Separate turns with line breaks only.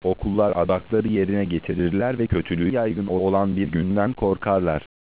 okullar adakları yerine getirirler ve kötülüğü yaygın olan bir günden korkarlar.